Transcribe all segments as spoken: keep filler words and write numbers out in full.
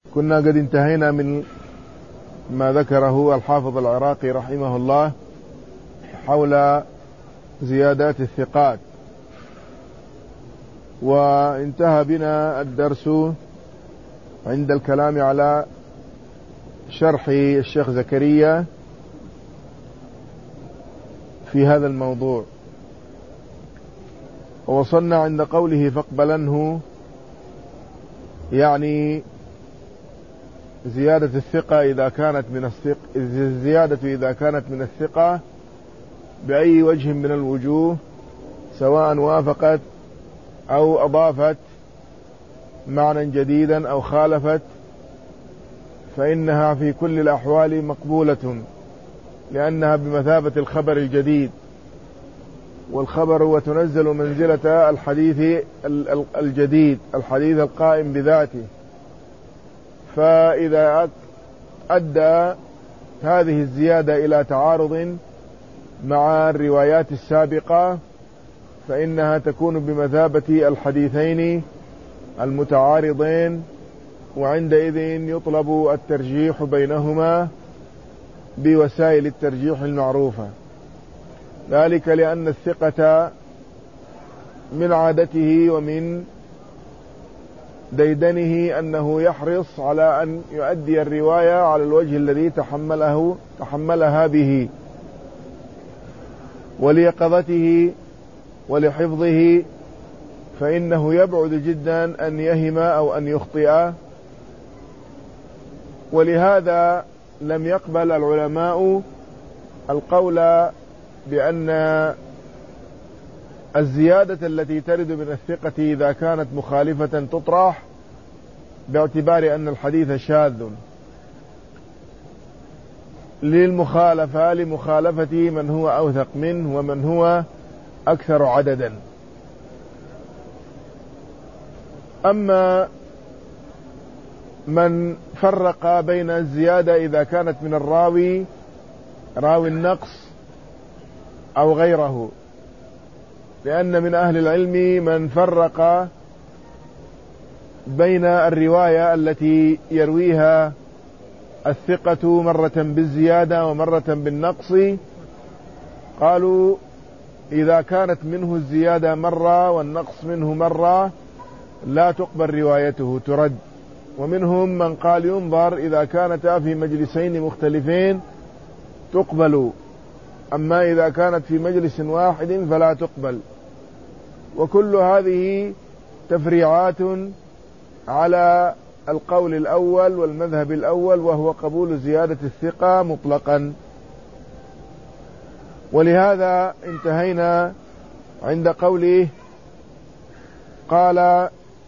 كنا قد انتهينا من ما ذكره الحافظ العراقي رحمه الله حول زيادات الثقات، وانتهى بنا الدرس عند الكلام على شرح الشيخ زكريا في هذا الموضوع، ووصلنا عند قوله فاقبلنه، يعني زيادة الثقة إذا كانت من الثقة الزيادة إذا كانت من الثقة بأي وجه من الوجوه، سواء وافقت أو أضافت معنى جديدا أو خالفت، فإنها في كل الأحوال مقبولة، لأنها بمثابة الخبر الجديد، والخبر هو تنزل منزلة الحديث الجديد، الحديث القائم بذاته. فإذا أدى هذه الزيادة إلى تعارض مع الروايات السابقة فإنها تكون بمثابة الحديثين المتعارضين، وعندئذ يطلب الترجيح بينهما بوسائل الترجيح المعروفة، ذلك لأن الثقة من عادته ومن ديدنه أنه يحرص على أن يؤدي الرواية على الوجه الذي تحمله تحملها به، وليقظته ولحفظه، فإنه يبعد جدا أن يهم أو أن يخطئ. ولهذا لم يقبل العلماء القول بأن الزيادة التي ترد من الثقة إذا كانت مخالفة تطرح، باعتبار أن الحديث شاذ للمخالفة لمخالفة من هو أوثق منه ومن هو أكثر عددا. أما من فرق بين الزيادة إذا كانت من الراوي راوي النقص أو غيره، لأن من أهل العلم من فرق بين الرواية التي يرويها الثقة مرة بالزيادة ومرة بالنقص، قالوا إذا كانت منه الزيادة مرة والنقص منه مرة لا تقبل روايته، ترد. ومنهم من قال ينظر إذا كانتا في مجلسين مختلفين تقبل، أما إذا كانت في مجلس واحد فلا تقبل. وكل هذه تفريعات على القول الأول والمذهب الأول، وهو قبول زيادة الثقة مطلقا. ولهذا انتهينا عند قوله قال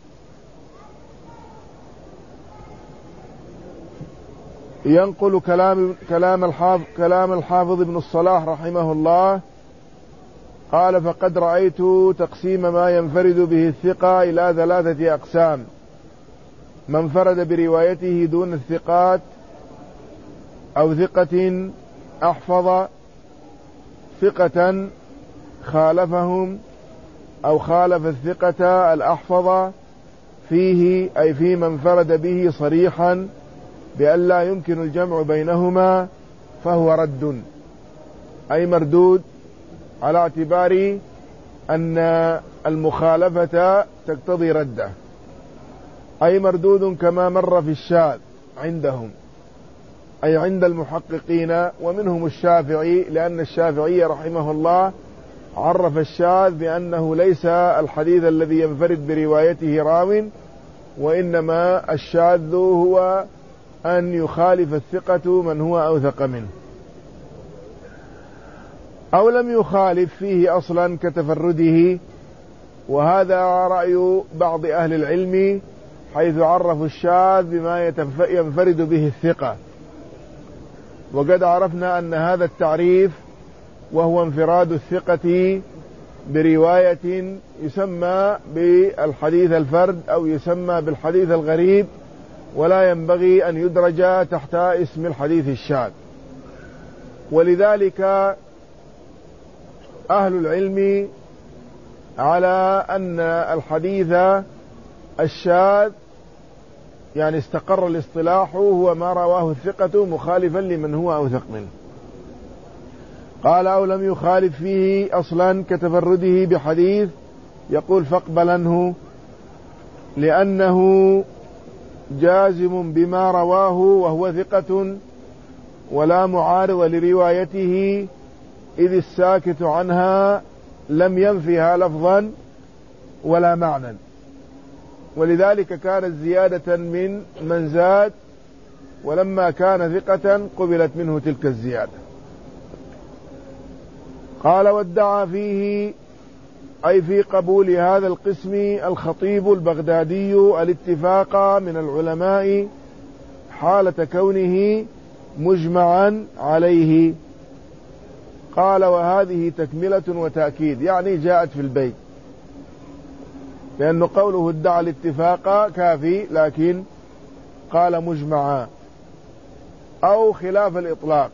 ينقل كلام كلام الحافظ كلام الحافظ ابن الصلاح رحمه الله، قال فقد رأيت تقسيم ما ينفرد به الثقة إلى ثلاثة أقسام: من انفرد بروايته دون الثقات، أو ثقة أحفظ ثقة خالفهم، أو خالف الثقة الأحفظ فيه، أي فيما انفرد به صريحا بأن لا يمكن الجمع بينهما، فهو رد، أي مردود، على اعتبار أن المخالفة تقتضي رده، أي مردود كما مر في الشاذ عندهم، أي عند المحققين، ومنهم الشافعي، لأن الشافعي رحمه الله عرف الشاذ بأنه ليس الحديث الذي ينفرد بروايته راو، وإنما الشاذ هو أن يخالف الثقة من هو أوثق منه، أو لم يخالف فيه أصلا كتفرده. وهذا رأي بعض أهل العلم، حيث عرفوا الشاذ بما ينفرد به الثقة. وقد عرفنا أن هذا التعريف وهو انفراد الثقة برواية يسمى بالحديث الفرد أو يسمى بالحديث الغريب، ولا ينبغي أن يدرج تحت اسم الحديث الشاذ. ولذلك أهل العلم على أن الحديث الشاذ يعني استقر الاصطلاح هو ما رواه الثقة مخالفا لمن هو أوثق منه. قال أو لم يخالف فيه أصلا كتفرده بحديث، يقول فاقبلنه لأنه جازم بما رواه وهو ثقة ولا معارض لروايته، إذ الساكت عنها لم ينفها لفظا ولا معنى، ولذلك كانت زيادة من من زاد، ولما كان ثقة قبلت منه تلك الزيادة. قال وادعى فيه أي في قبول هذا القسم الخطيب البغدادي الاتفاق من العلماء حالة كونه مجمعا عليه. قال وهذه تكملة وتأكيد، يعني جاءت في البيت، لأن قوله ادعى الاتفاق كافي، لكن قال مجمعا أو خلاف الإطلاق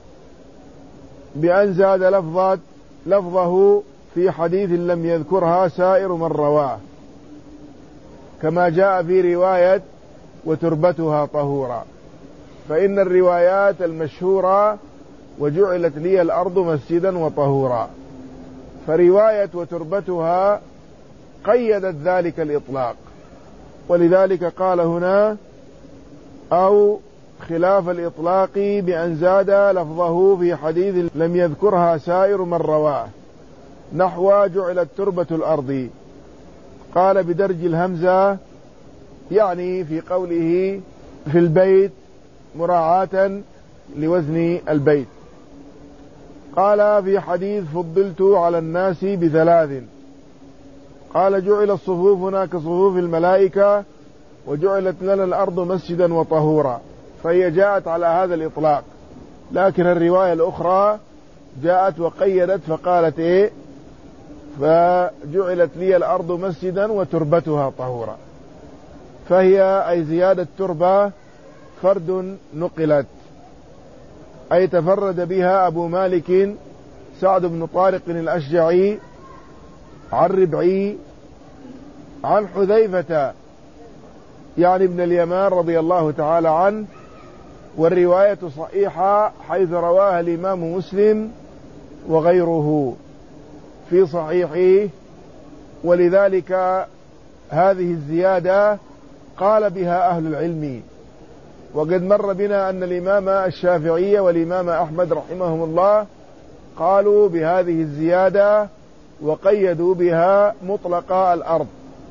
بأن زاد لفظة لفظه في حديث لم يذكرها سائر من رواه، كما جاء في رواية وتربتها طهورا، فإن الروايات المشهورة وجعلت لي الأرض مسجدا وطهورا، فرواية وتربتها قيدت ذلك الإطلاق، ولذلك قال هنا أو خلاف الإطلاق بأن زاد لفظه في حديث لم يذكرها سائر من رواه، نحو جعلت تربة الأرض. قال بدرج الهمزة، يعني في قوله في البيت مراعاة لوزن البيت. قال في حديث فضلت على الناس بثلاث، قال جعل صفوفنا كصفوف الملائكة وجعلت لنا الأرض مسجدا وطهورا، فهي جاءت على هذا الإطلاق، لكن الرواية الأخرى جاءت وقيدت فقالت إيه فجعلت لي الأرض مسجدا وتربتها طهورا، فهي أي زيادة تربة فرد نقلت، أي تفرد بها أبو مالك سعد بن طارق الأشجعي عن ربعي عن حذيفة يعني ابن اليمان رضي الله تعالى عنه، والرواية صحيحة حيث رواها الإمام مسلم وغيره في صحيحه، ولذلك هذه الزيادة قال بها أهل العلم. وقد مر بنا أن الإمام الشافعي والإمام أحمد رحمهم الله قالوا بهذه الزيادة وقيدوا بها مطلق الأرض.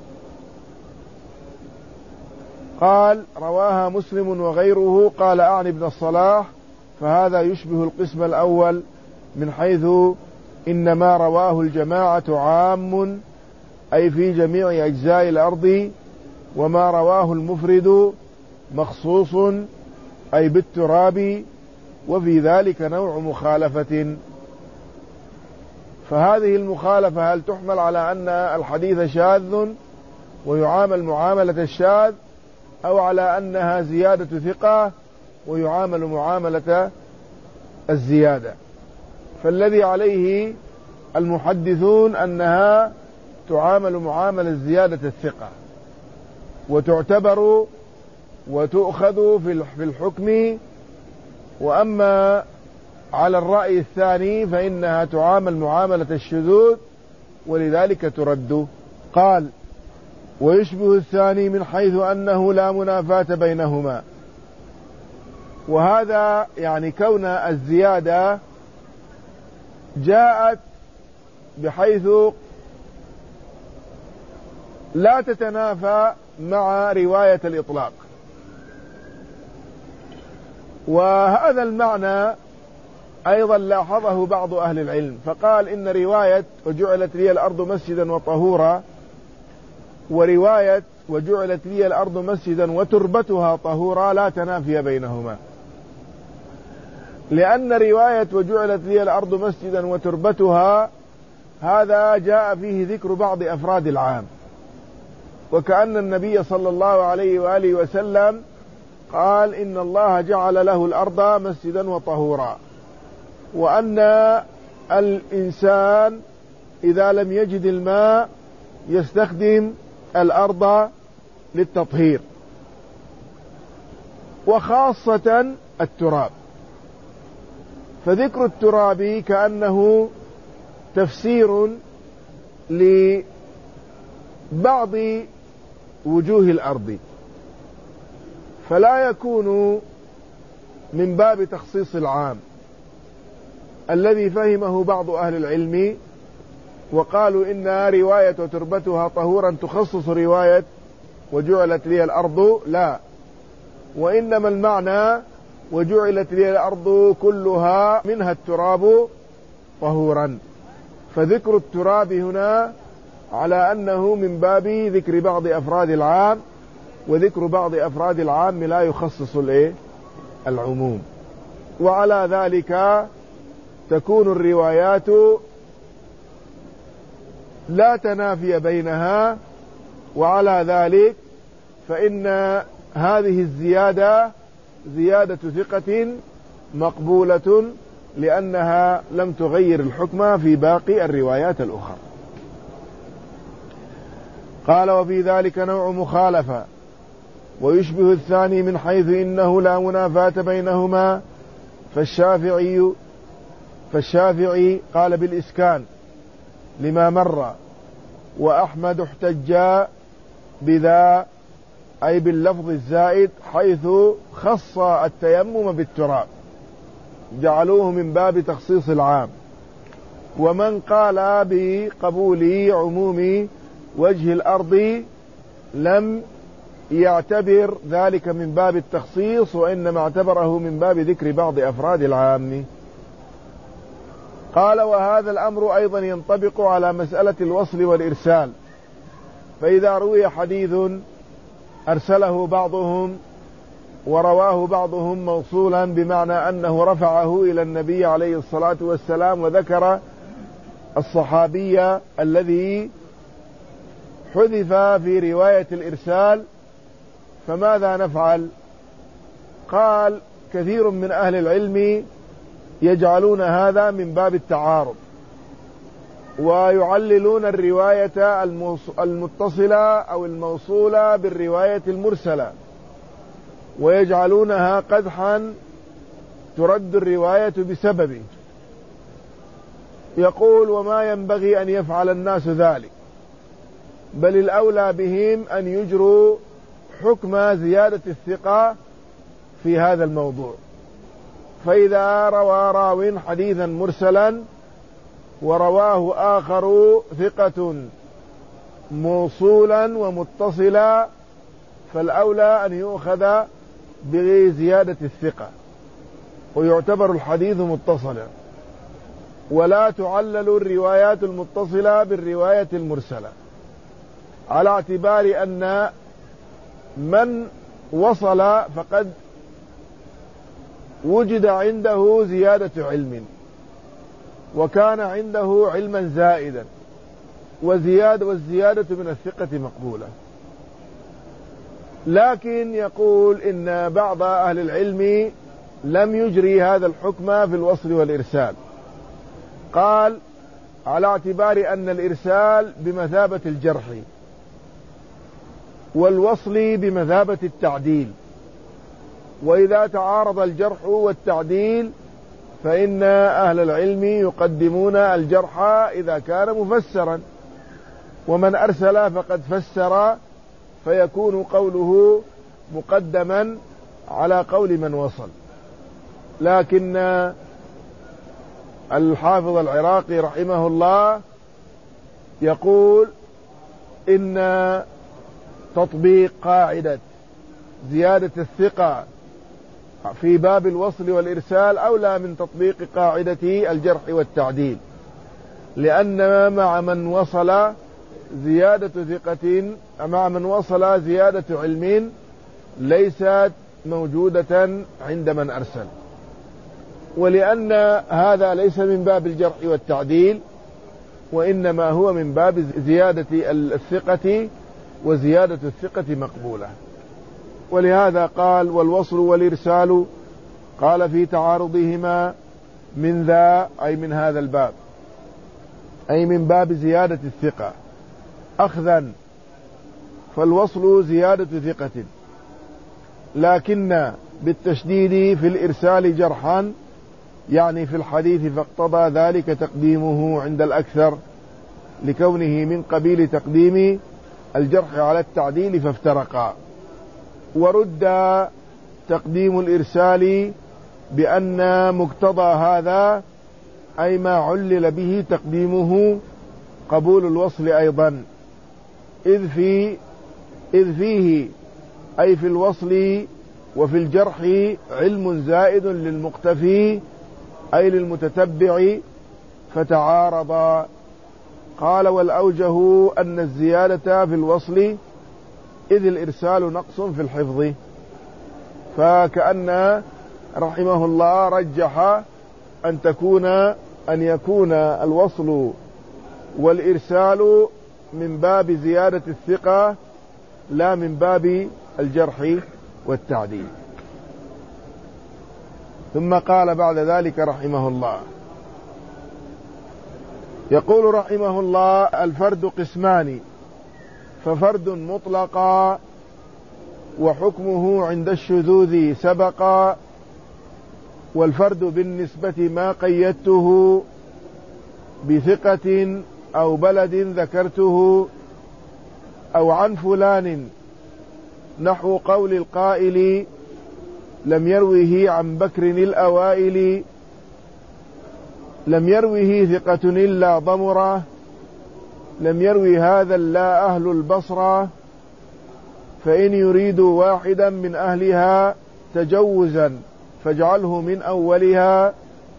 قال رواها مسلم وغيره، قال أعني ابن الصلاح، فهذا يشبه القسم الأول من حيث إنما رواه الجماعة عام أي في جميع أجزاء الأرض، وما رواه المفرد مخصوص أي بالتراب، وفي ذلك نوع مخالفة. فهذه المخالفة هل تحمل على أن الحديث شاذ ويعامل معاملة الشاذ، أو على أنها زيادة ثقة ويعامل معاملة الزيادة؟ فالذي عليه المحدثون أنها تعامل معاملة زيادة الثقة، وتعتبر وتؤخذ في الحكم. وأما على الرأي الثاني فإنها تعامل معاملة الشذوذ، ولذلك ترد. قال ويشبه الثاني من حيث أنه لا منافاة بينهما، وهذا يعني كون الزيادة جاءت بحيث لا تتنافى مع رواية الإطلاق، وهذا المعنى أيضا لاحظه بعض أهل العلم، فقال إن رواية وجعلت لي الأرض مسجدا وطهورا ورواية وجعلت لي الأرض مسجدا وتربتها طهورا لا تنافي بينهما، لأن رواية وجعلت لي الأرض مسجدا وتربتها هذا جاء فيه ذكر بعض أفراد العام، وكأن النبي صلى الله عليه وآله وسلم قال إن الله جعل له الأرض مسجدا وطهورا، وأن الإنسان إذا لم يجد الماء يستخدم الأرض للتطهير، وخاصة التراب. فذكر التراب كأنه تفسير لبعض وجوه الأرض، فلا يكون من باب تخصيص العام الذي فهمه بعض أهل العلم وقالوا إنها رواية تربتها طهورا تخصص رواية وجعلت لي الأرض، لا، وإنما المعنى وجعلت لي الأرض كلها منها التراب طهورا. فذكر التراب هنا على أنه من باب ذكر بعض أفراد العام، وذكر بعض أفراد العام لا يخصص الإيه؟ العموم. وعلى ذلك تكون الروايات لا تنافي بينها، وعلى ذلك فإن هذه الزيادة زيادة ثقة مقبولة لأنها لم تغير الحكم في باقي الروايات الأخرى. قال: وفي ذلك نوع مخالفة ويشبه الثاني من حيث إنه لا منافاة بينهما، فالشافعي فالشافعي قال بالإسكان لما مر، وأحمد احتج بذا أي باللفظ الزائد حيث خص التيمم بالتراب، جعلوه من باب تخصيص العام. ومن قال بقبول عموم وجه الأرض لم يعتبر ذلك من باب التخصيص، وإنما اعتبره من باب ذكر بعض أفراد العام. قال: وهذا الأمر أيضا ينطبق على مسألة الوصل والإرسال، فإذا روي حديث أرسله بعضهم ورواه بعضهم موصولا بمعنى أنه رفعه إلى النبي عليه الصلاة والسلام، وذكر الصحابي الذي حذف في رواية الإرسال، فماذا نفعل؟ قال: كثير من أهل العلم يجعلون هذا من باب التعارض، ويعللون الرواية المتصلة أو الموصولة بالرواية المرسلة، ويجعلونها قدحا ترد الرواية بسببه. يقول: وما ينبغي أن يفعل الناس ذلك، بل الأولى بهم أن يجروا حكم زيادة الثقة في هذا الموضوع. فإذا روى راو حديثا مرسلا ورواه آخر ثقة موصولا ومتصلا، فالأولى أن يؤخذ بزيادة الثقة ويعتبر الحديث متصلا، ولا تعلل الروايات المتصلة بالرواية المرسلة، على اعتبار أن من وصل فقد وجد عنده زيادة علم، وكان عنده علما زائدا، وزيادة والزيادة من الثقة مقبولة. لكن يقول إن بعض أهل العلم لم يجري هذا الحكم في الوصل والإرسال. قال: على اعتبار أن الإرسال بمثابة الجرح، والوصل بمثابة التعديل، وإذا تعارض الجرح والتعديل فإن أهل العلم يقدمون الجرح إذا كان مفسرا، ومن أرسل فقد فسر، فيكون قوله مقدما على قول من وصل. لكن الحافظ العراقي رحمه الله يقول إن تطبيق قاعدة زيادة الثقة في باب الوصل والإرسال أولى من تطبيق قاعدة الجرح والتعديل، لأن مع من وصل زيادة ثقة مع من وصل زيادة علم ليست موجودة عند من أرسل، ولأن هذا ليس من باب الجرح والتعديل، وإنما هو من باب زيادة الثقة، وزيادة الثقة مقبولة. ولهذا قال: والوصل والإرسال قال في تعارضهما من ذا أي من هذا الباب، أي من باب زيادة الثقة أخذا، فالوصل زيادة ثقة، لكن بالتشديد في الإرسال جرحا، يعني في الحديث، فاقتضى ذلك تقديمه عند الأكثر لكونه من قبيل تقديم الجرح على التعديل فافترقا. ورد تقديم الإرسال بأن مقتضى هذا أي ما علل به تقديمه قبول الوصل أيضا، إذ, في إذ فيه أي في الوصل وفي الجرح علم زائد للمقتفي أي للمتتبع فتعارضا. قال والأوجه أن الزيادة في الوصل إذ الإرسال نقص في الحفظ. فكأن رحمه الله رجح أن تكون أن يكون الوصل والإرسال من باب زيادة الثقة لا من باب الجرح والتعديل. ثم قال بعد ذلك رحمه الله، يقول رحمه الله: الفرد قسمان، ففرد مطلقا وحكمه عند الشذوذ سبقا، والفرد بالنسبة ما قيدته بثقة أو بلد ذكرته أو عن فلان، نحو قول القائل لم يروه عن بكر الأوائل، لم يروه ثقة إلا ضمرة، لم يروي هذا إلا أهل البصرة، فإن يريدوا واحدا من أهلها تجوزا فاجعله من أولها،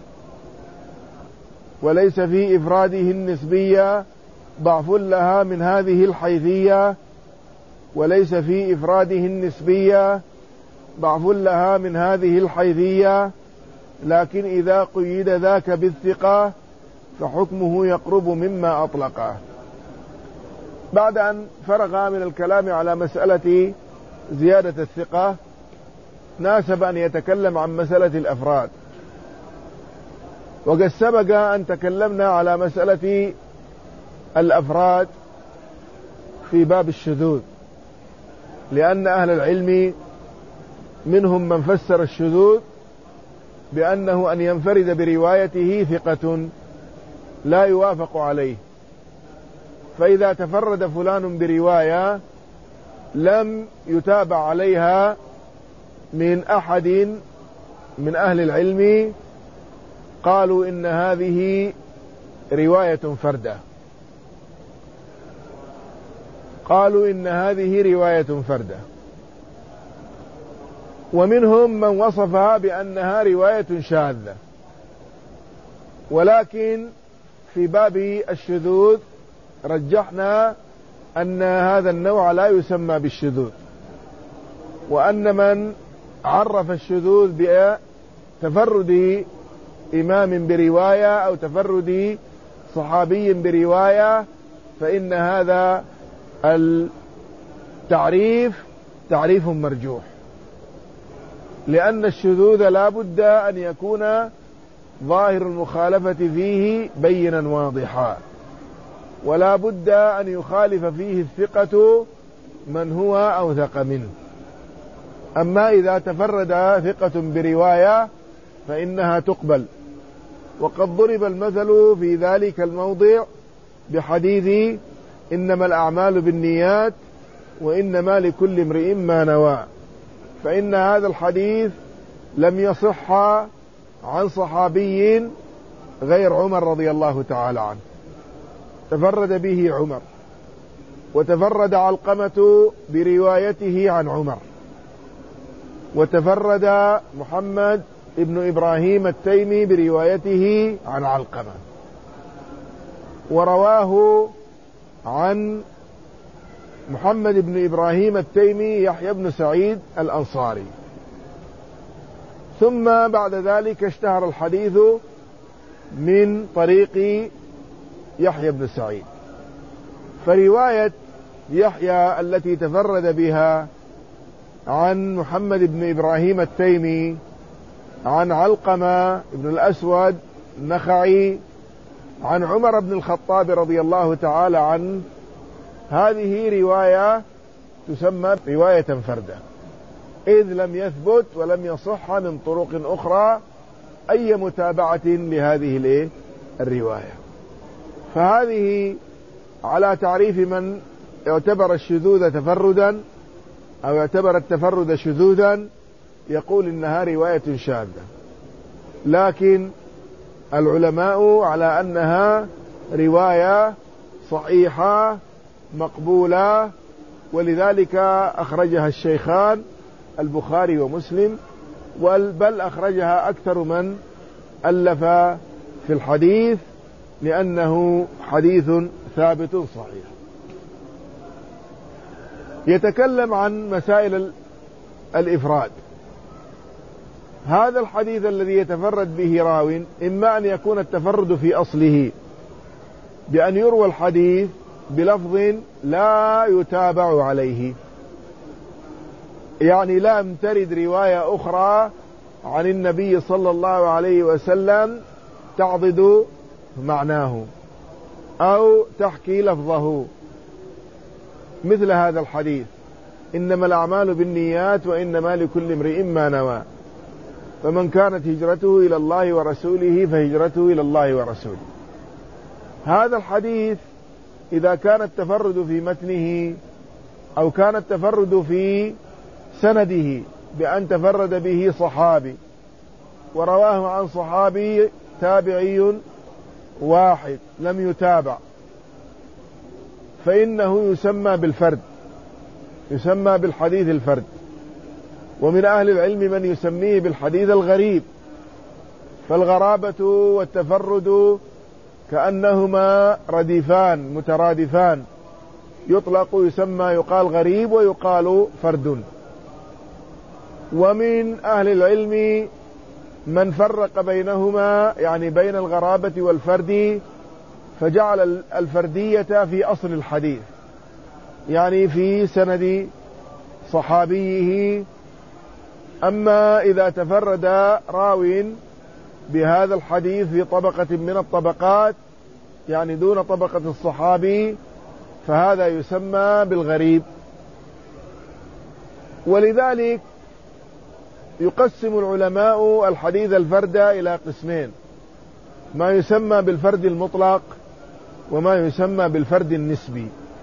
وليس في إفراده النسبية ضعف لها من هذه الحيثية، وليس في إفراده النسبية ضعف لها من هذه الحيثية، لكن إذا قيد ذاك بالثقة فحكمه يقرب مما أطلقه. بعد أن فرغ من الكلام على مسألة زيادة الثقة، ناسب أن يتكلم عن مسألة الأفراد. وقد سبق أن تكلمنا على مسألة الأفراد في باب الشذوذ، لأن أهل العلم منهم من فسر الشذوذ بأنه أن ينفرد بروايته ثقة لا يوافق عليه، فإذا تفرد فلان برواية لم يتابع عليها من أحد من أهل العلم، قالوا إن هذه رواية فردة، قالوا إن هذه رواية فردة. ومنهم من وصفها بأنها رواية شاذة. ولكن في باب الشذوذ رجحنا أن هذا النوع لا يسمى بالشذوذ، وأن من عرف الشذوذ بتفرد إمام برواية أو تفرد صحابي برواية فإن هذا التعريف تعريف مرجوح، لأن الشذوذ لا بد أن يكون ظاهر المخالفة فيه بينا واضحا، ولا بد أن يخالف فيه الثقة من هو أوثق منه. أما إذا تفرد ثقة برواية فإنها تقبل. وقد ضرب المثل في ذلك الموضع بحديث إنما الأعمال بالنيات وإنما لكل امرئ ما نوى، فإن هذا الحديث لم يصح عن صحابي غير عمر رضي الله تعالى عنه، تفرد به عمر، وتفرد علقمة بروايته عن عمر، وتفرد محمد ابن إبراهيم التيمي بروايته عن علقمة، ورواه عن محمد بن إبراهيم التيمي يحيى بن سعيد الأنصاري. ثم بعد ذلك اشتهر الحديث من طريق يحيى بن سعيد، فرواية يحيى التي تفرد بها عن محمد بن إبراهيم التيمي عن علقمة بن الأسود النخعي عن عمر بن الخطاب رضي الله تعالى عنه، هذه رواية تسمى رواية فردة، إذ لم يثبت ولم يصح من طرق أخرى أي متابعة لهذه الرواية. فهذه على تعريف من يعتبر الشذوذ تفردا أو يعتبر التفرد شذوذا، يقول إنها رواية شاذة، لكن العلماء على أنها رواية صحيحة مقبولة، ولذلك أخرجها الشيخان البخاري ومسلم، بل أخرجها أكثر من ألف في الحديث، لأنه حديث ثابت صحيح. يتكلم عن مسائل الإفراد. هذا الحديث الذي يتفرد به راو إما أن يكون التفرد في أصله بأن يروى الحديث بلفظ لا يتابع عليه، يعني لا ترد رواية أخرى عن النبي صلى الله عليه وسلم تعضد معناه أو تحكي لفظه، مثل هذا الحديث: إنما الأعمال بالنيات وإنما لكل امرئ ما نوى، فمن كانت هجرته إلى الله ورسوله فهجرته إلى الله ورسوله. هذا الحديث إذا كان التفرد في متنه أو كان التفرد في سنده بأن تفرد به صحابي ورواه عن صحابي تابعي واحد لم يتابع، فإنه يسمى بالفرد، يسمى بالحديث الفرد. ومن أهل العلم من يسميه بالحديث الغريب، فالغرابة والتفرد كأنهما رديفان مترادفان، يطلق يسمى يقال غريب ويقال فرد. ومن أهل العلم من فرق بينهما، يعني بين الغرابة والفرد، فجعل الفردية في أصل الحديث، يعني في سند صحابيه. أما إذا تفرد راو بهذا الحديث في طبقة من الطبقات، يعني دون طبقة الصحابي، فهذا يسمى بالغريب. ولذلك يقسم العلماء الحديث الفرد إلى قسمين: ما يسمى بالفرد المطلق وما يسمى بالفرد النسبي.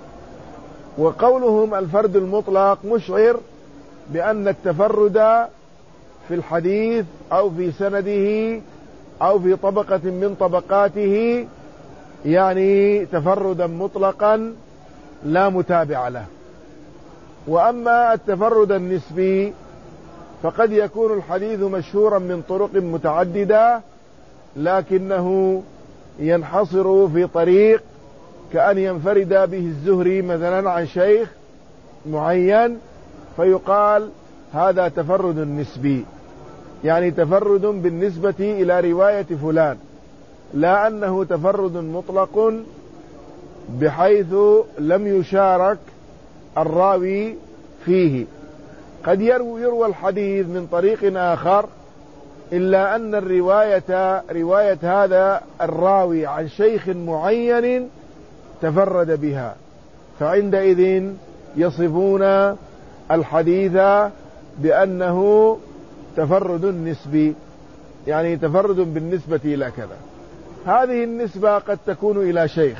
وقولهم الفرد المطلق مشعر بأن التفرد في الحديث أو في سنده أو في طبقة من طبقاته يعني تفردا مطلقا لا متابع له. وأما التفرد النسبي فقد يكون الحديث مشهورا من طرق متعددة، لكنه ينحصر في طريق، كأن ينفرد به الزهري مثلا عن شيخ معين، فيقال هذا تفرد نسبي، يعني تفرد بالنسبة إلى رواية فلان، لا أنه تفرد مطلق بحيث لم يشارك الراوي فيه. قد يروي, يروى الحديث من طريق آخر، إلا أن الرواية رواية هذا الراوي عن شيخ معين تفرد بها، فعندئذ يصفون الحديث بأنه تفرد نسبي، يعني تفرد بالنسبة إلى كذا. هذه النسبة قد تكون إلى شيخ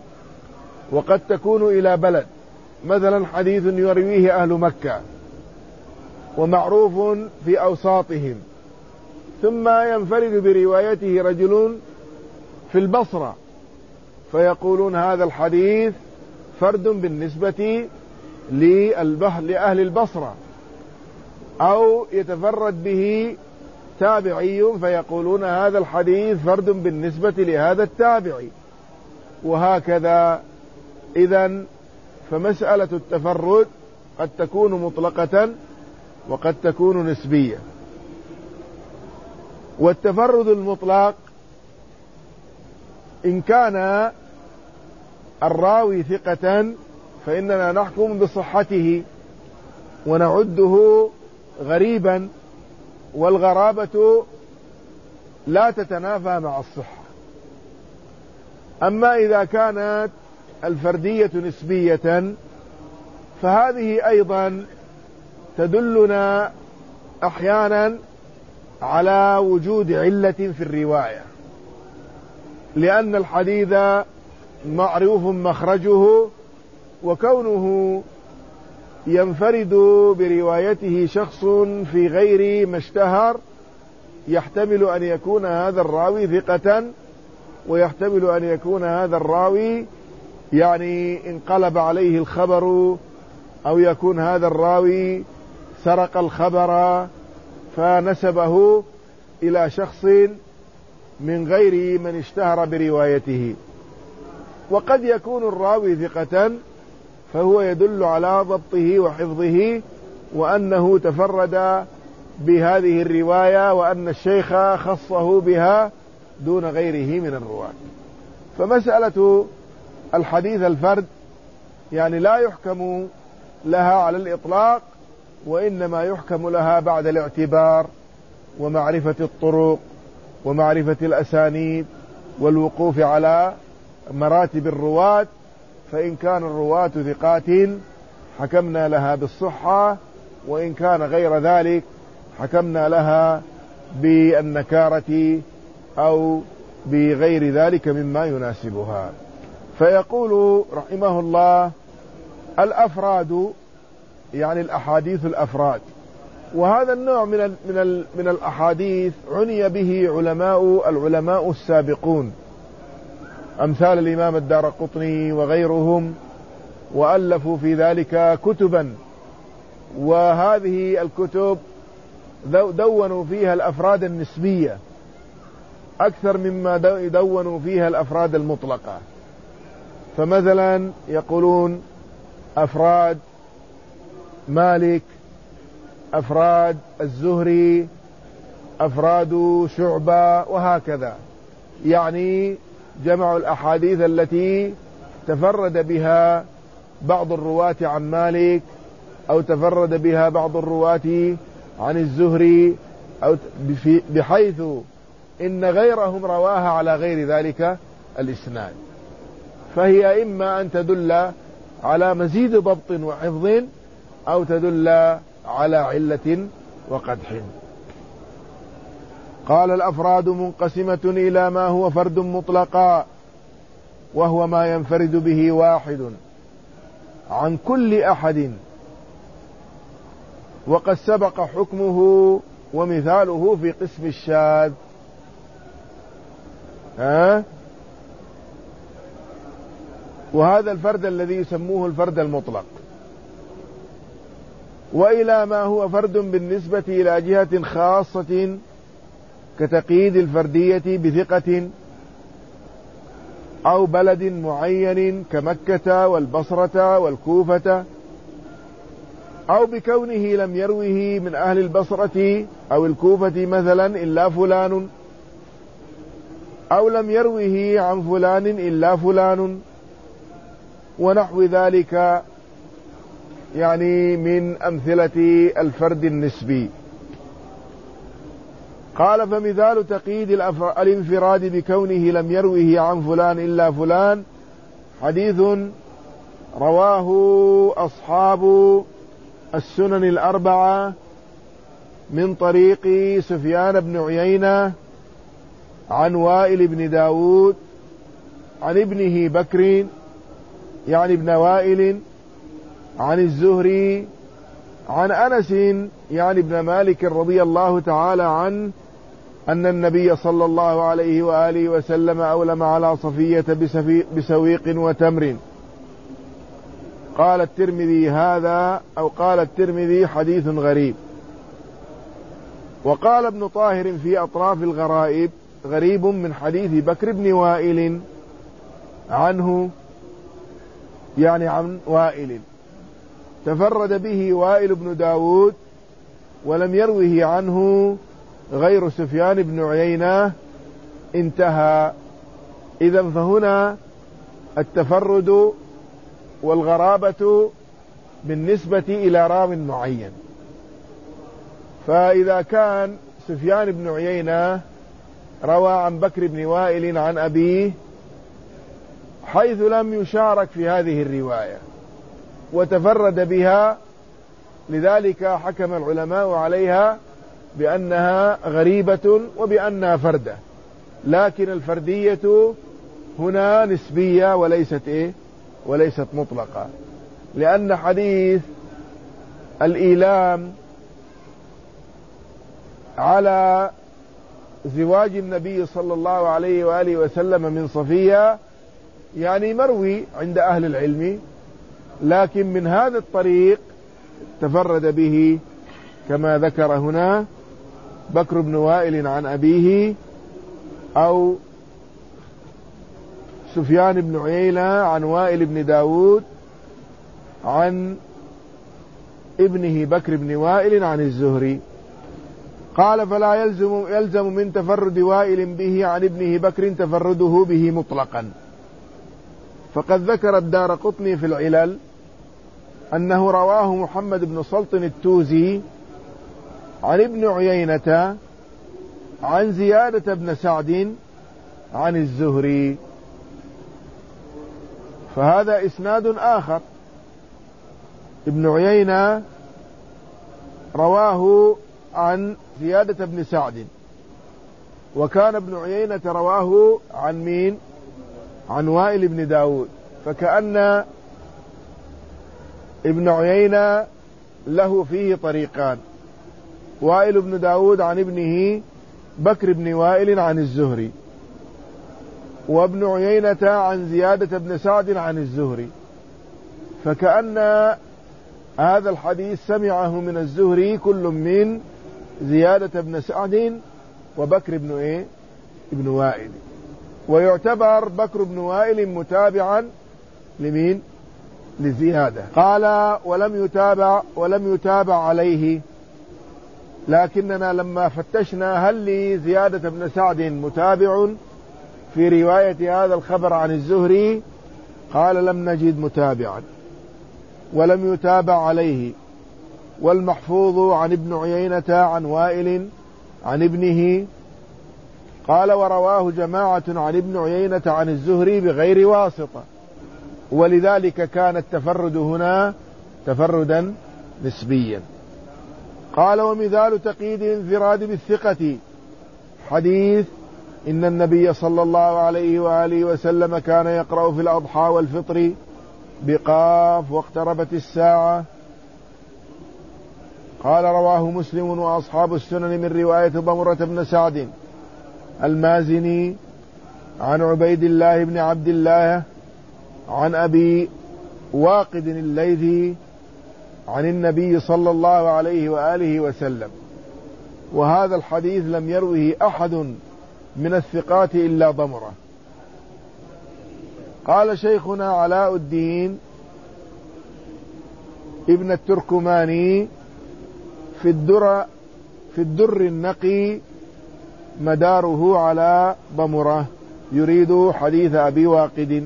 وقد تكون إلى بلد، مثلا حديث يرويه أهل مكة ومعروف في أوساطهم، ثم ينفرد بروايته رجل في البصرة، فيقولون هذا الحديث فرد بالنسبة لأهل البصرة. أو يتفرد به تابعي فيقولون هذا الحديث فرد بالنسبة لهذا التابعي، وهكذا. إذن فمسألة التفرد قد تكون مطلقة وقد تكون نسبية. والتفرد المطلق إن كان الراوي ثقة فإننا نحكم بصحته ونعده غريبا، والغرابة لا تتنافى مع الصحة. أما إذا كانت الفردية نسبية فهذه أيضا تدلنا أحيانا على وجود علة في الرواية، لأن الحديث معروف مخرجه، وكونه ينفرد بروايته شخص في غير ما اشتهر يحتمل أن يكون هذا الراوي ثقة، ويحتمل أن يكون هذا الراوي يعني انقلب عليه الخبر، أو يكون هذا الراوي سرق الخبر فنسبه إلى شخص من غير من اشتهر بروايته. وقد يكون الراوي ثقة فهو يدل على ضبطه وحفظه، وأنه تفرد بهذه الرواية، وأن الشيخ خصه بها دون غيره من الرواة. فمسألة الحديث الفرد يعني لا يحكم لها على الإطلاق، وإنما يحكم لها بعد الاعتبار ومعرفة الطرق ومعرفة الأسانيد والوقوف على مراتب الرواة. فإن كان الرواة ثقات حكمنا لها بالصحة، وإن كان غير ذلك حكمنا لها بالنكارة أو بغير ذلك مما يناسبها. فيقول رحمه الله: الأفراد يعني الأحاديث الأفراد. وهذا النوع من ال من ال من الأحاديث عني به علماء العلماء السابقون، أمثال الإمام الدارقطني وغيرهم، وألفوا في ذلك كتبا، وهذه الكتب دونوا فيها الأفراد النسبية أكثر مما دونوا فيها الأفراد المطلقة. فمثلا يقولون أفراد مالك، أفراد الزهري، أفراد شعبة، وهكذا، يعني جمع الأحاديث التي تفرد بها بعض الرواة عن مالك، أو تفرد بها بعض الرواة عن الزهري، أو بحيث إن غيرهم رواها على غير ذلك الإسناد. فهي إما أن تدل على مزيد ضبط وحفظ، أو تدل على علة وقدح. قال: الأفراد منقسمة إلى ما هو فرد مطلقا، وهو ما ينفرد به واحد عن كل أحد، وقد سبق حكمه، ومثاله في قسم الشاذ. ها؟ وهذا الفرد الذي يسموه الفرد المطلق. وإلى ما هو فرد بالنسبة إلى جهة خاصة كتقييد الفردية بثقة، أو بلد معين كمكة والبصرة والكوفة، أو بكونه لم يروه من أهل البصرة أو الكوفة مثلا إلا فلان، أو لم يروه عن فلان إلا فلان، ونحو ذلك، يعني من أمثلة الفرد النسبي. قال: فمثال تقييد الانفراد بكونه لم يروه عن فلان إلا فلان حديث رواه أصحاب السنن الأربعة من طريق سفيان بن عيينة عن وائل بن داود عن ابنه بكر يعني ابن وائل عن الزهري عن أنس يعني ابن مالك رضي الله تعالى عنه أن النبي صلى الله عليه وآله وسلم أولم على صفية بسويق وتمر. قال الترمذي: هذا أو قال الترمذي حديث غريب. وقال ابن طاهر في أطراف الغرائب: غريب من حديث بكر بن وائل عنه، يعني عن وائل، تفرد به وائل بن داود ولم يروه عنه غير سفيان بن عيينة. انتهى. إذن فهنا التفرد والغرابة بالنسبة إلى راو معين. فإذا كان سفيان بن عيينة روى عن بكر بن وائل عن أبيه حيث لم يشارك في هذه الرواية وتفرد بها، لذلك حكم العلماء عليها بأنها غريبة وبأنها فردة، لكن الفردية هنا نسبية وليست إيه وليست مطلقة، لأن حديث الإيلام على زواج النبي صلى الله عليه وآله وسلم من صفية يعني مروي عند أهل العلم، لكن من هذا الطريق تفرد به كما ذكر هنا بكر بن وائل عن أبيه، أو سفيان بن عيينة عن وائل بن داود عن ابنه بكر بن وائل عن الزهري. قال فلا يلزم, يلزم من تفرد وائل به عن ابنه بكر تفرده به مطلقا. فقد ذكر الدارقطني في العلل أنه رواه محمد بن سلط التوزي عن ابن عيينة عن زيادة بن سعد عن الزهري، فهذا إسناد آخر. ابن عيينة رواه عن زيادة بن سعد، وكان ابن عيينة رواه عن مين؟ عن وائل بن داود، فكأن ابن عيينة له فيه طريقان، وائل بن داود عن ابنه بكر بن وائل عن الزهري، وابن عيينة عن زيادة بن سعد عن الزهري، فكأن هذا الحديث سمعه من الزهري كل من زيادة بن سعد وبكر بن ايه ابن وائل، ويعتبر بكر بن وائل متابعا لمين؟ لزيادة. قال ولم يتابع ولم يتابع عليه، لكننا لما فتشنا هل لزيادة بن سعد متابع في رواية هذا الخبر عن الزهري، قال لم نجد متابعا ولم يتابع عليه. والمحفوظ عن ابن عيينة عن وائل عن ابنه، قال ورواه جماعة عن ابن عيينة عن الزهري بغير واسطة، ولذلك كان التفرد هنا تفردا نسبيا. قال ومثال تقييد الانفراد بالثقة حديث إن النبي صلى الله عليه وآله وسلم كان يقرأ في الأضحى والفطر بقاف واقتربت الساعة. قال رواه مسلم وأصحاب السنن من رواية ضمرة بن سعد المازني عن عبيد الله بن عبد الله عن أبي واقد الليثي عن النبي صلى الله عليه وآله وسلم، وهذا الحديث لم يروه أحد من الثقات إلا ضمرة. قال شيخنا علاء الدين ابن التركماني في الدر في الدر النقي مداره على ضمرة، يريد حديث أبي واقد،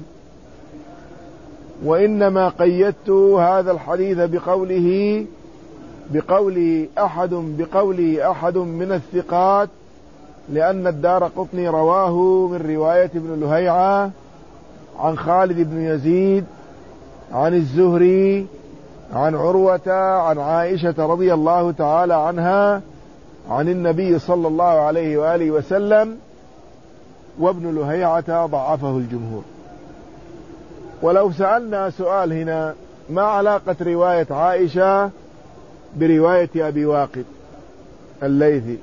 وإنما قيدت هذا الحديث بقوله بقول أحد بقول أحد من الثقات، لأن الدارقطني رواه من رواية ابن لهيعة عن خالد بن يزيد عن الزهري عن عروة عن عائشة رضي الله تعالى عنها عن النبي صلى الله عليه وآله وسلم، وابن لهيعة ضعفه الجمهور. ولو سألنا سؤال هنا، ما علاقة رواية عائشة برواية أبي واقد الليثي؟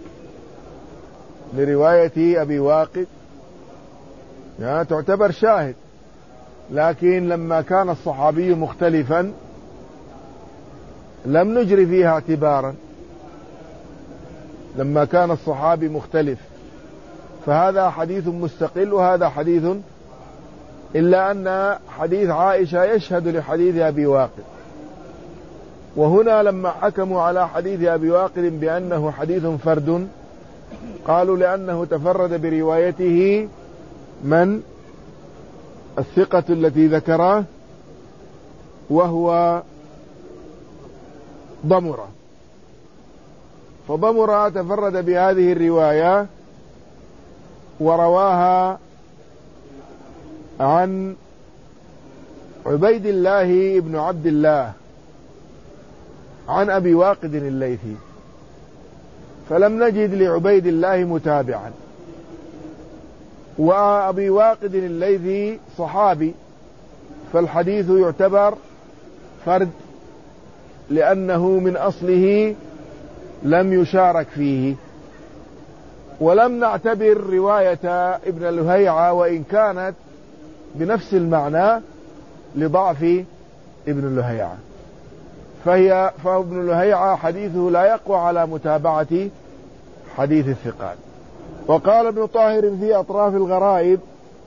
لرواية أبي واقد يعني تعتبر شاهد، لكن لما كان الصحابي مختلفا لم نجري فيها اعتبارا، لما كان الصحابي مختلف، فهذا حديث مستقل وهذا حديث، إلا أن حديث عائشة يشهد لحديث أبي واقد. وهنا لما حكموا على حديث أبي واقد بأنه حديث فرد، قالوا لأنه تفرد بروايته من؟ الثقة التي ذكره وهو ضمرة، فضمرة تفرد بهذه الرواية ورواها عن عبيد الله بن عبد الله عن أبي واقد الليثي، فلم نجد لعبيد الله متابعا. وأبي واقد الليثي صحابي، فالحديث يعتبر فرد لأنه من أصله لم يشارك فيه. ولم نعتبر رواية ابن لهيعة وإن كانت بنفس المعنى لضعف ابن لهيعة، فهي فابن لهيعة حديثه لا يقوى على متابعة حديث الثقات. وقال ابن طاهر في أطراف الغرائب: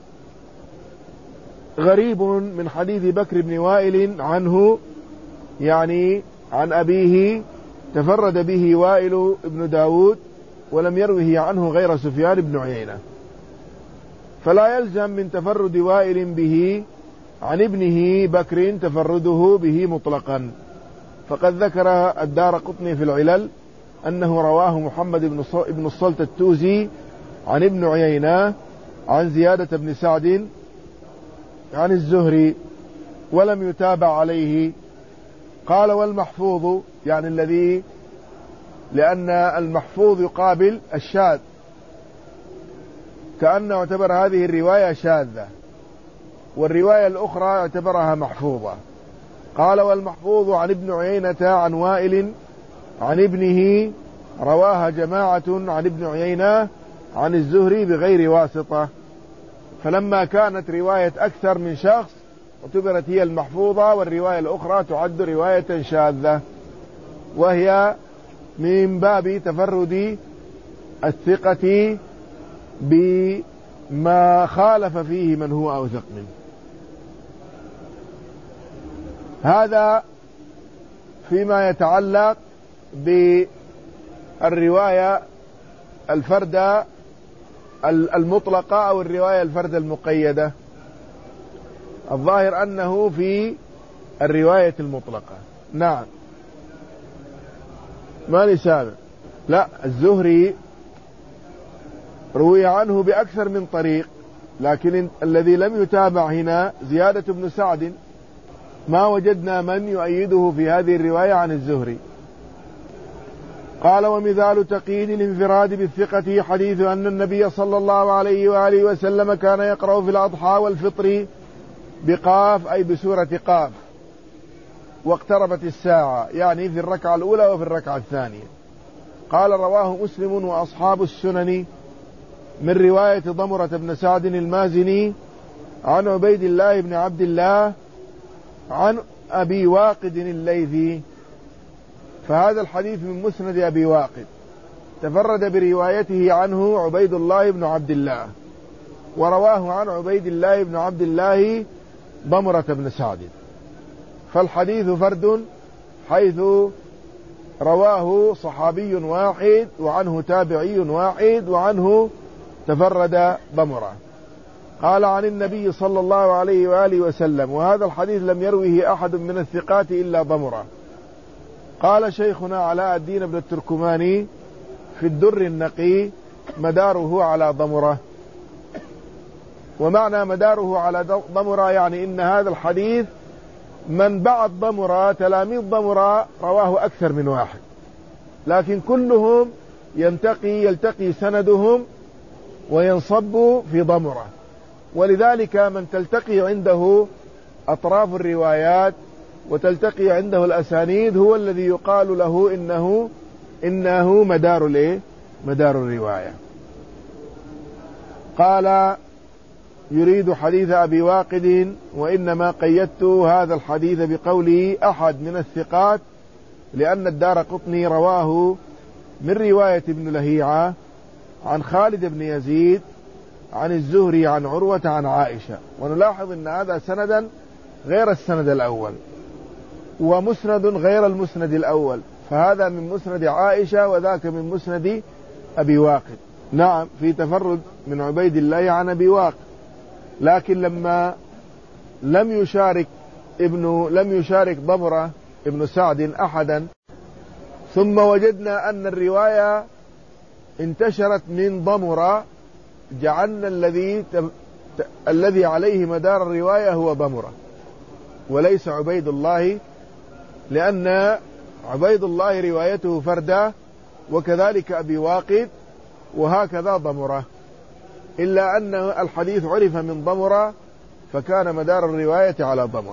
غريب من حديث بكر بن وائل عنه، يعني عن أبيه، تفرد به وائل بن داود ولم يروه عنه غير سفيان بن عيينة، فلا يلزم من تفرد وائل به عن ابنه بكر تفرده به مطلقا. فقد ذكر الدارقطني في العلل أنه رواه محمد بن الصلت التوزي عن ابن عيينة عن زيادة بن سعد عن الزهري ولم يتابع عليه. قال: والمحفوظ، يعني الذي، لأن المحفوظ يقابل الشاذ، كأنه اعتبر هذه الرواية شاذة والرواية الأخرى اعتبرها محفوظة. قال: والمحفوظ عن ابن عيينة عن وائل عن ابنه رواها جماعة عن ابن عيينة عن الزهري بغير واسطة، فلما كانت رواية أكثر من شخص اعتبرت هي المحفوظة، والرواية الأخرى تعد رواية شاذة، وهي من باب تفرد الثقة بما خالف فيه من هو أوثق منه. هذا فيما يتعلق بالرواية الفردة المطلقة أو الرواية الفردة المقيدة. الظاهر أنه في الرواية المطلقة. نعم، ما لسابع. لا، الزهري روي عنه بأكثر من طريق، لكن الذي لم يتابع هنا زيادة بن سعد، ما وجدنا من يؤيده في هذه الرواية عن الزهري. قال: ومثال تقييد الانفراد بالثقة حديث أن النبي صلى الله عليه وآله وسلم كان يقرأ في الأضحى والفطر بقاف، أي بسورة قاف، واقتربت الساعة، يعني في الركعة الأولى وفي الركعة الثانية. قال: رواه مسلم وأصحاب السنن من رواية ضمرة بن سعد المازني عن عبيد الله بن عبد الله عن أبي واقد الليثي. فهذا الحديث من مسند أبي واقد، تفرد بروايته عنه عبيد الله بن عبد الله، ورواه عن عبيد الله بن عبد الله ضمرة بن سعد. فالحديث فرد، حيث رواه صحابي واحد وعنه تابعي واحد وعنه تفرد ضمرة. قال: عن النبي صلى الله عليه وآله وسلم، وهذا الحديث لم يروه أحد من الثقات إلا ضمرة. قال شيخنا علاء الدين بن التركماني في الدر النقي: مداره على ضمرة. ومعنى مداره على ضمرة يعني إن هذا الحديث من بعد ضمرة، تلاميذ ضمرة، رواه أكثر من واحد، لكن كلهم ينتقي يلتقي سندهم وينصب في ضمرة، ولذلك من تلتقي عنده أطراف الروايات وتلتقي عنده الأسانيد هو الذي يقال له إنه إنه مدار الإيه؟ مدار الرواية. قال: يريد حديث أبي واقد، وإنما قيدت هذا الحديث بقوله أحد من الثقات، لأن الدارقطني رواه من رواية ابن لهيعة عن خالد بن يزيد عن الزهري عن عروة عن عائشة. ونلاحظ أن هذا سندا غير السند الأول، ومسند غير المسند الأول، فهذا من مسند عائشة وذاك من مسند أبي واقد. نعم، في تفرد من عبيد الله عن أبي واقد، لكن لما لم يشارك ابن لم يشارك ضمرة ابن سعد أحدا، ثم وجدنا أن الرواية انتشرت من ضمرة، جعلنا الذي الذي عليه مدار الرواية هو ضمرة وليس عبيد الله، لأن عبيد الله روايته فردة، وكذلك أبي واقد، وهكذا ضمرة، إلا أن الحديث عرف من ضمرة فكان مدار الرواية على ضمرة.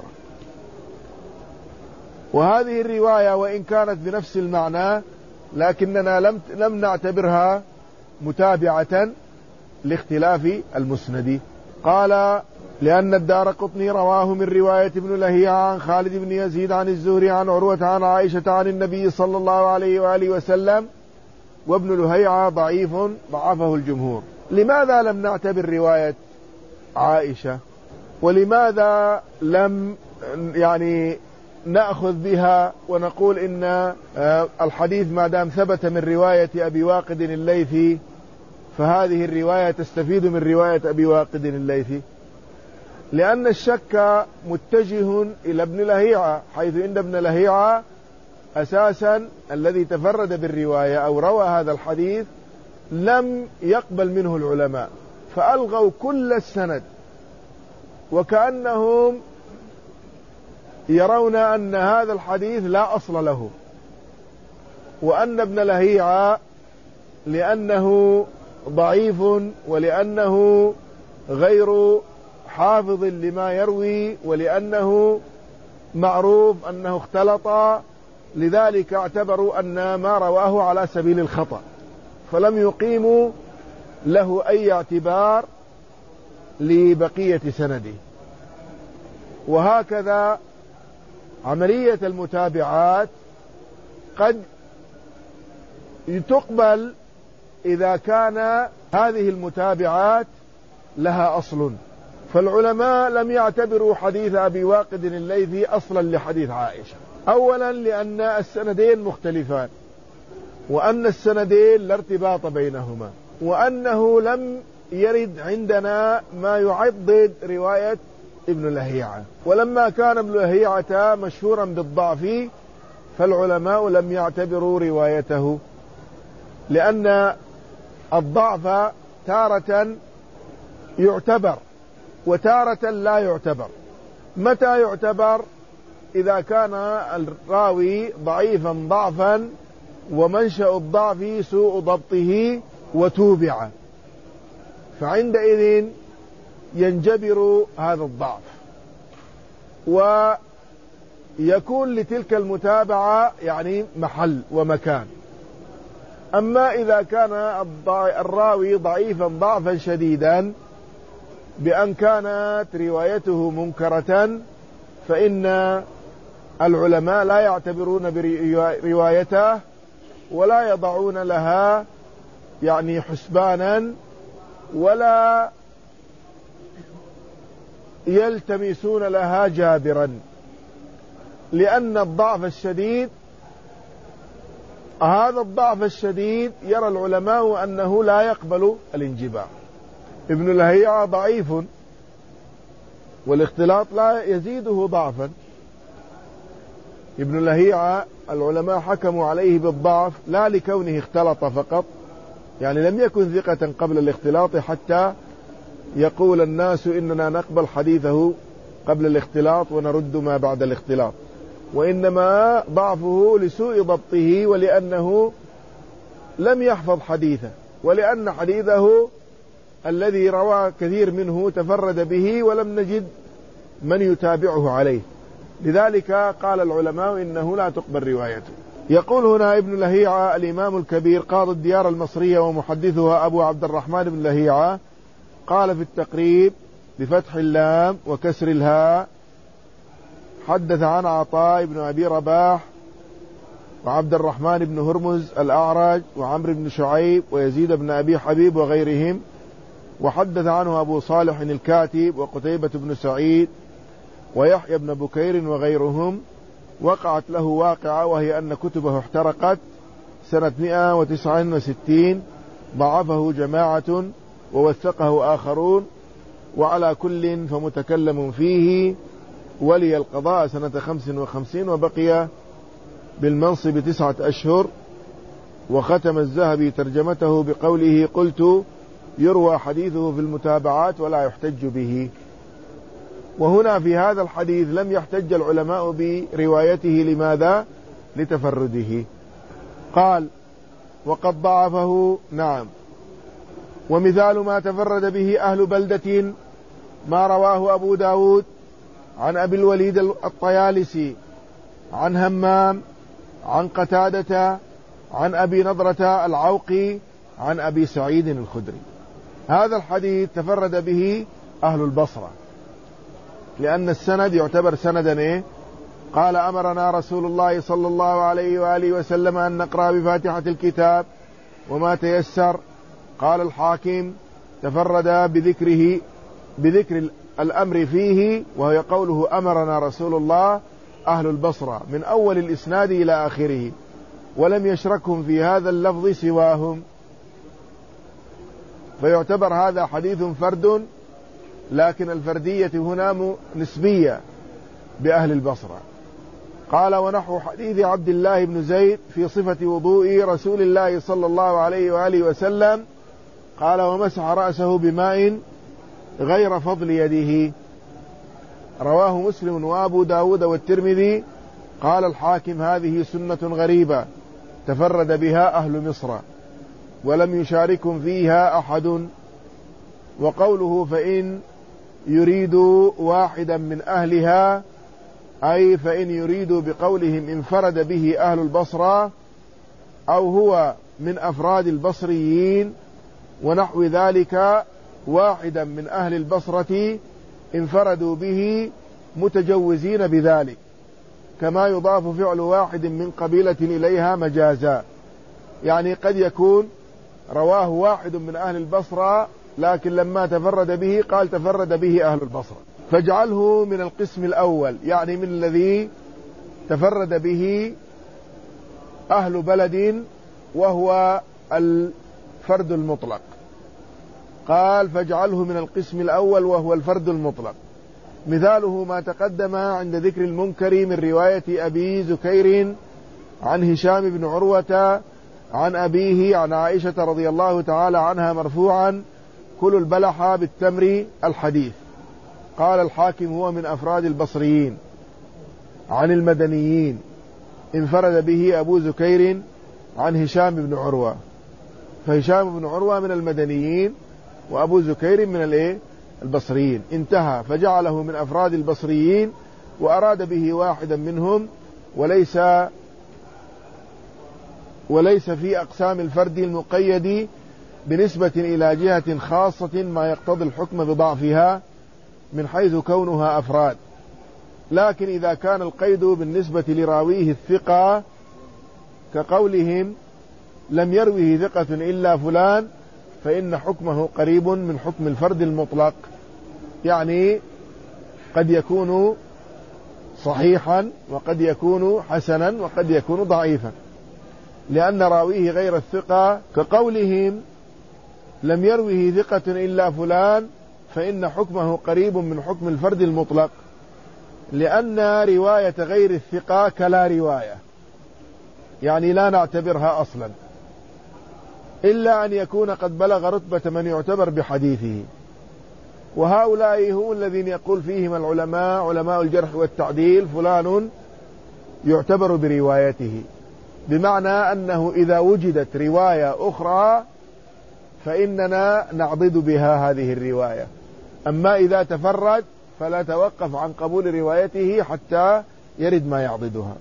وهذه الرواية وإن كانت بنفس المعنى لكننا لم لم نعتبرها متابعة لاختلاف المسند. قال: لأن الدارقطني رواه من رواية ابن لهيعة عن خالد بن يزيد عن الزهري عن عروة عن عائشة عن النبي صلى الله عليه وآله وسلم، وابن لهيعة ضعيف ضعفه الجمهور. لماذا لم نعتبر رواية عائشة؟ ولماذا لم يعني نأخذ بها ونقول إن الحديث ما دام ثبت من رواية أبي واقد الليثي فهذه الرواية تستفيد من رواية أبي واقد الليثي؟ لأن الشك متجه إلى ابن لهيعة، حيث إن ابن لهيعة أساسا الذي تفرد بالرواية أو روى هذا الحديث لم يقبل منه العلماء، فألغوا كل السند، وكأنهم يرون أن هذا الحديث لا أصل له، وأن ابن لهيعة لأنه ضعيف ولأنه غير حافظ لما يروي ولأنه معروف أنه اختلط، لذلك اعتبروا أن ما رواه على سبيل الخطأ، فلم يقيموا له أي اعتبار لبقية سنده. وهكذا عملية المتابعات قد تقبل إذا كان هذه المتابعات لها أصل، فالعلماء لم يعتبروا حديث أبي واقد الليثي أصلا لحديث عائشة، أولا لأن السندين مختلفان، وأن السندين لا ارتباط بينهما، وأنه لم يرد عندنا ما يعضد رواية ابن لهيعة، ولما كان ابن لهيعة مشهورا بالضعف فالعلماء لم يعتبروا روايته، لأن الضعف تارة يعتبر وتارة لا يعتبر. متى يعتبر؟ إذا كان الراوي ضعيفا ضعفا ومنشأ الضعف سوء ضبطه وتوبع، فعندئذ ينجبر هذا الضعف ويكون لتلك المتابعة يعني محل ومكان. أما إذا كان الراوي ضعيفا ضعفا شديدا بأن كانت روايته منكرة فإن العلماء لا يعتبرون بروايته ولا يضعون لها يعني حسبانا ولا يلتمسون لها جابرا، لأن الضعف الشديد هذا الضعف الشديد يرى العلماء أنه لا يقبل الانجبار. ابن لهيعة ضعيف والاختلاط لا يزيده ضعفا. ابن لهيعة العلماء حكموا عليه بالضعف لا لكونه اختلط فقط، يعني لم يكن ثقة قبل الاختلاط حتى يقول الناس إننا نقبل حديثه قبل الاختلاط ونرد ما بعد الاختلاط، وإنما ضعفه لسوء ضبطه ولأنه لم يحفظ حديثه، ولأن حديثه الذي روى كثير منه تفرد به ولم نجد من يتابعه عليه، لذلك قال العلماء إنه لا تقبل روايته. يقول هنا ابن لهيعة الإمام الكبير قاضي الديار المصرية ومحدثها أبو عبد الرحمن بن لهيعة، قال في التقريب بفتح اللام وكسر الهاء: حدث عن عطاء بن أبي رباح وعبد الرحمن بن هرمز الأعرج وعمرو بن شعيب ويزيد بن أبي حبيب وغيرهم، وحدث عنه أبو صالح الكاتب وقتيبة بن سعيد ويحيى بن بكير وغيرهم. وقعت له واقعة وهي أن كتبه احترقت سنة مئة وتسعة وستين، ضعفه جماعة ووثقه آخرون، وعلى كل فمتكلم فيه. ولي القضاء سنة خمس وخمسين وبقي بالمنصب تسعة أشهر. وختم الذهبي ترجمته بقوله: قلت يروى حديثه في المتابعات ولا يحتج به. وهنا في هذا الحديث لم يحتج العلماء بروايته. لماذا؟ لتفرده. قال وقد ضعفه. نعم. ومثال ما تفرد به أهل بلدة ما رواه أبو داود عن أبي الوليد الطيالسي عن همام عن قتادة عن أبي نضرة العوقي عن أبي سعيد الخدري. هذا الحديث تفرد به أهل البصرة لأن السند يعتبر سندا إيه؟ قال أمرنا رسول الله صلى الله عليه وآله وسلم أن نقرأ بفاتحة الكتاب وما تيسر. قال الحاكم تفرد بذكره بذكر الأمر فيه وهي قوله أمرنا رسول الله أهل البصرة من أول الإسناد إلى آخره ولم يشركهم في هذا اللفظ سواهم، فيعتبر هذا حديث فرد، لكن الفردية هنا نسبية بأهل البصرة. قال ونحو حديث عبد الله بن زيد في صفة وضوء رسول الله صلى الله عليه وآله وسلم قال ومسح رأسه بماء غير فضل يده. رواه مسلم وأبو داود والترمذي. قال الحاكم هذه سنة غريبة تفرد بها أهل مصر ولم يشاركهم فيها أحد. وقوله فإن يريد واحدا من أهلها أي فإن يريد بقولهم انفرد به أهل البصرة أو هو من أفراد البصريين ونحو ذلك واحدا من أهل البصرة انفردوا به متجوزين بذلك، كما يضاف فعل واحد من قبيلة إليها مجازا، يعني قد يكون رواه واحد من أهل البصرة لكن لما تفرد به قال تفرد به أهل البصرة، فاجعله من القسم الأول، يعني من الذي تفرد به أهل بلد وهو الفرد المطلق. قال فاجعله من القسم الأول وهو الفرد المطلق. مثاله ما تقدم عند ذكر المنكر من رواية أبي زكير عن هشام بن عروة عن أبيه عن عائشة رضي الله تعالى عنها مرفوعا كل البلح بالتمر الحديث. قال الحاكم هو من أفراد البصريين عن المدنيين، انفرد به أبو زكير عن هشام بن عروة، فهشام بن عروة من المدنيين وأبو زكير من الايه البصريين، انتهى. فجعله من أفراد البصريين وأراد به واحدا منهم، وليس وليس في أقسام الفرد المقيد بنسبة إلى جهة خاصة ما يقتضي الحكم بضعفها من حيث كونها أفراد، لكن إذا كان القيد بالنسبة لراويه الثقة كقولهم لم يروه ثقة إلا فلان فإن حكمه قريب من حكم الفرد المطلق، يعني قد يكون صحيحا وقد يكون حسنا وقد يكون ضعيفا، لأن راويه غير الثقة كقولهم لم يروه ثقة إلا فلان فإن حكمه قريب من حكم الفرد المطلق، لأن رواية غير الثقة كلا رواية، يعني لا نعتبرها أصلا إلا أن يكون قد بلغ رتبة من يعتبر بحديثه. وهؤلاء هم الذين يقول فيهم العلماء علماء الجرح والتعديل فلان يعتبر بروايته، بمعنى أنه إذا وجدت رواية أخرى فإننا نعضد بها هذه الرواية، أما إذا تفرد فلا توقف عن قبول روايته حتى يرد ما يعضدها.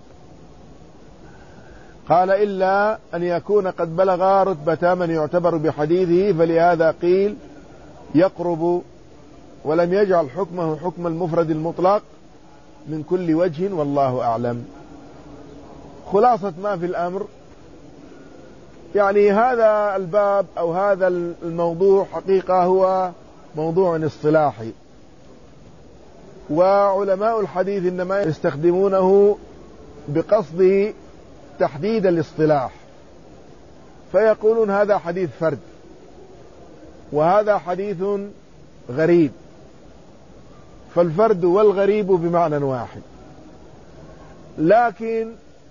قال إلا أن يكون قد بلغ رتبة من يعتبر بحديثه، فلهذا قيل يقرب، ولم يجعل حكمه حكم المفرد المطلق من كل وجه، والله أعلم. خلاصة ما في الأمر، يعني هذا الباب أو هذا الموضوع حقيقة هو موضوع اصطلاحي، وعلماء الحديث إنما يستخدمونه بقصد تحديد الاصطلاح، فيقولون هذا حديث فرد وهذا حديث غريب، فالفرد والغريب بمعنى واحد، لكن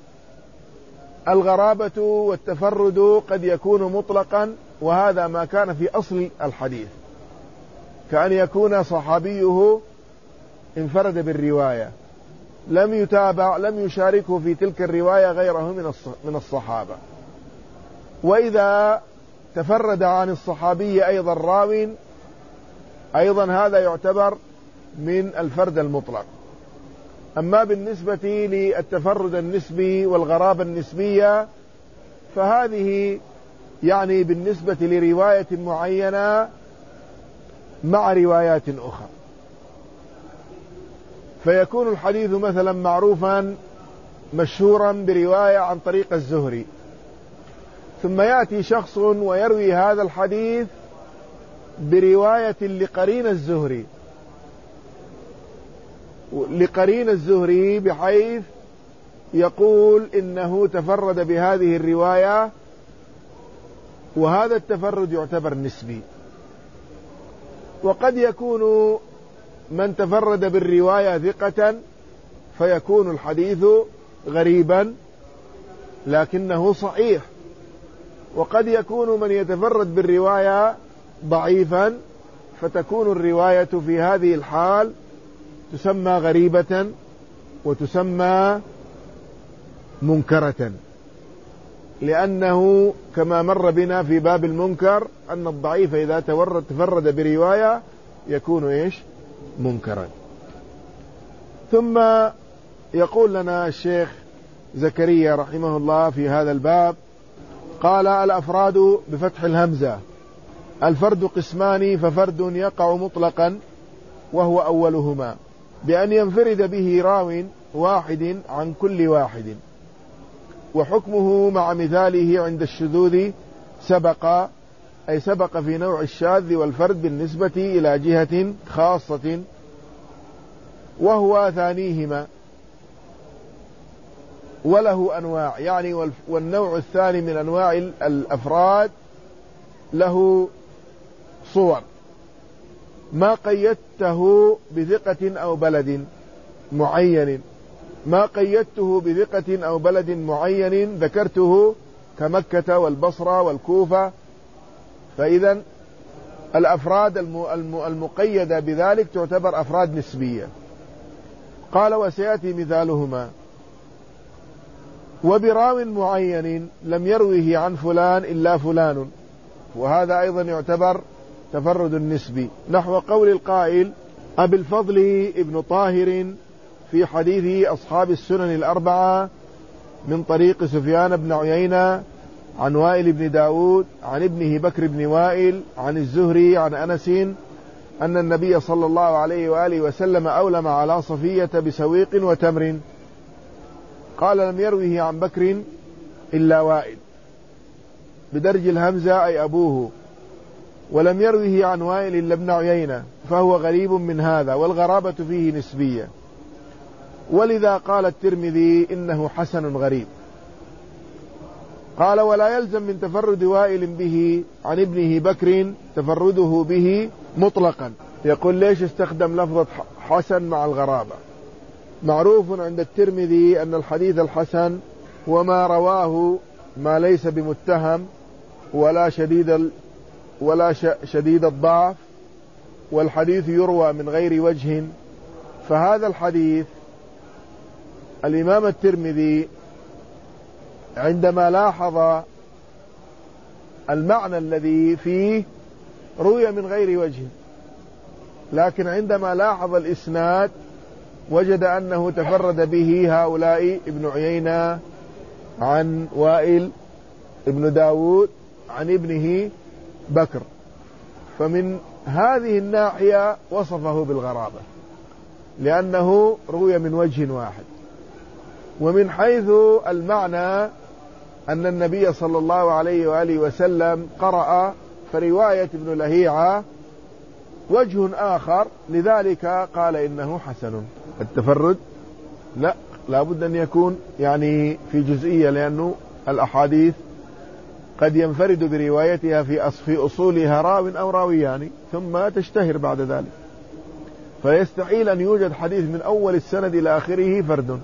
الغرابة والتفرد قد يكون مطلقا، وهذا ما كان في أصل الحديث، كأن يكون صحابيه انفرد بالرواية لم يتابع لم يشاركه في تلك الرواية غيره من الصحابة. وإذا تفرد عن الصحابي أيضا راو أيضا هذا يعتبر من الفرد المطلق. أما بالنسبة للتفرد النسبي والغرابة النسبية فهذه يعني بالنسبة لرواية معينة مع روايات أخرى، فيكون الحديث مثلا معروفا مشهورا برواية عن طريق الزهري، ثم يأتي شخص ويروي هذا الحديث برواية لقرين الزهري لقرين الزهري بحيث يقول إنه تفرد بهذه الرواية، وهذا التفرد يعتبر نسبي. وقد يكون من تفرد بالرواية ثقة فيكون الحديث غريبا لكنه صحيح، وقد يكون من يتفرد بالرواية ضعيفا فتكون الرواية في هذه الحال تسمى غريبة وتسمى منكرة، لأنه كما مر بنا في باب المنكر أن الضعيف إذا تفرد برواية يكون إيش؟ منكرا. ثم يقول لنا الشيخ زكريا رحمه الله في هذا الباب قال: الأفراد بفتح الهمزة. الفرد قسمان، ففرد يقع مطلقا وهو أولهما بأن ينفرد به راو واحد عن كل واحد، وحكمه مع مثاله عند الشذوذ سبق، أي سبق في نوع الشاذ والفرد بالنسبة إلى جهة خاصة، وهو ثانيهما وله أنواع، يعني والنوع الثاني من أنواع الأفراد له صور. ما قيدته بثقة أو بلد معين، ما قيدته بثقة أو بلد معين ذكرته كمكة والبصرة والكوفة، فإذا الأفراد المقيدة بذلك تعتبر أفراد نسبية. قال: وسيأتي مثالهما. وبراو معين لم يروه عن فلان إلا فلان، وهذا أيضا يعتبر تفرد نسبي، نحو قول القائل: أبي الفضل ابن طاهر في حديث أصحاب السنن الأربعة من طريق سفيان بن عيينة عن وائل بن داود عن ابنه بكر بن وائل عن الزهري عن أنس أن النبي صلى الله عليه وآله وسلم أولم على صفية بسويق وتمر. قال: لم يروه عن بكر إلا وائل بدرج الهمزة أي أبوه، ولم يروه عن وائل إلا ابن عيينة، فهو غريب من هذا، والغرابة فيه نسبية. ولذا قال الترمذي إنه حسن غريب. قال: ولا يلزم من تفرد وائل به عن ابنه بكر تفرده به مطلقا. يقول: ليش استخدم لفظة حسن مع الغرابة؟ معروف عند الترمذي أن الحديث الحسن وما رواه ما ليس بمتهم ولا شديد ولا شديد الضعف، والحديث يروى من غير وجه. فهذا الحديث الإمام الترمذي عندما لاحظ المعنى الذي فيه روي من غير وجه، لكن عندما لاحظ الإسناد وجد أنه تفرد به هؤلاء ابن عيينة عن وائل ابن داود عن ابنه بكر، فمن هذه الناحية وصفه بالغرابة لأنه روي من وجه واحد. ومن حيث المعنى أن النبي صلى الله عليه وآله وسلم قرأ، فرواية ابن لهيعة وجه آخر، لذلك قال إنه حسن. التفرد لا لابد أن يكون يعني في جزئية، لأنه الأحاديث قد ينفرد بروايتها في في أصولها راو أو راويان ثم تشتهر بعد ذلك، فيستحيل أن يوجد حديث من أول السند إلى آخره فرد.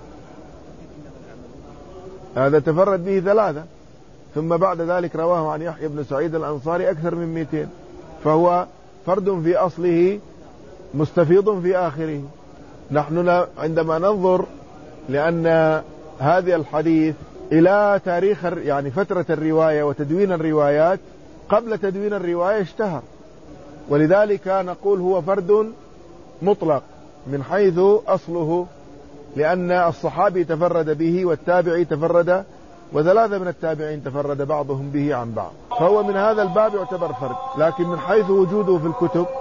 هذا تفرد به ثلاثة، ثم بعد ذلك رواه عن يحيى بن سعيد الأنصاري أكثر من مئتين، فهو فرد في أصله مستفيض في آخره. نحن عندما ننظر لأن هذا الحديث إلى تاريخ يعني فترة الرواية وتدوين الروايات قبل تدوين الرواية اشتهر، ولذلك نقول هو فرد مطلق من حيث أصله، لأن الصحابي تفرد به والتابعي تفرد وثلاثة من التابعين تفرد بعضهم به عن بعض، فهو من هذا الباب يعتبر فرد. لكن من حيث وجوده في الكتب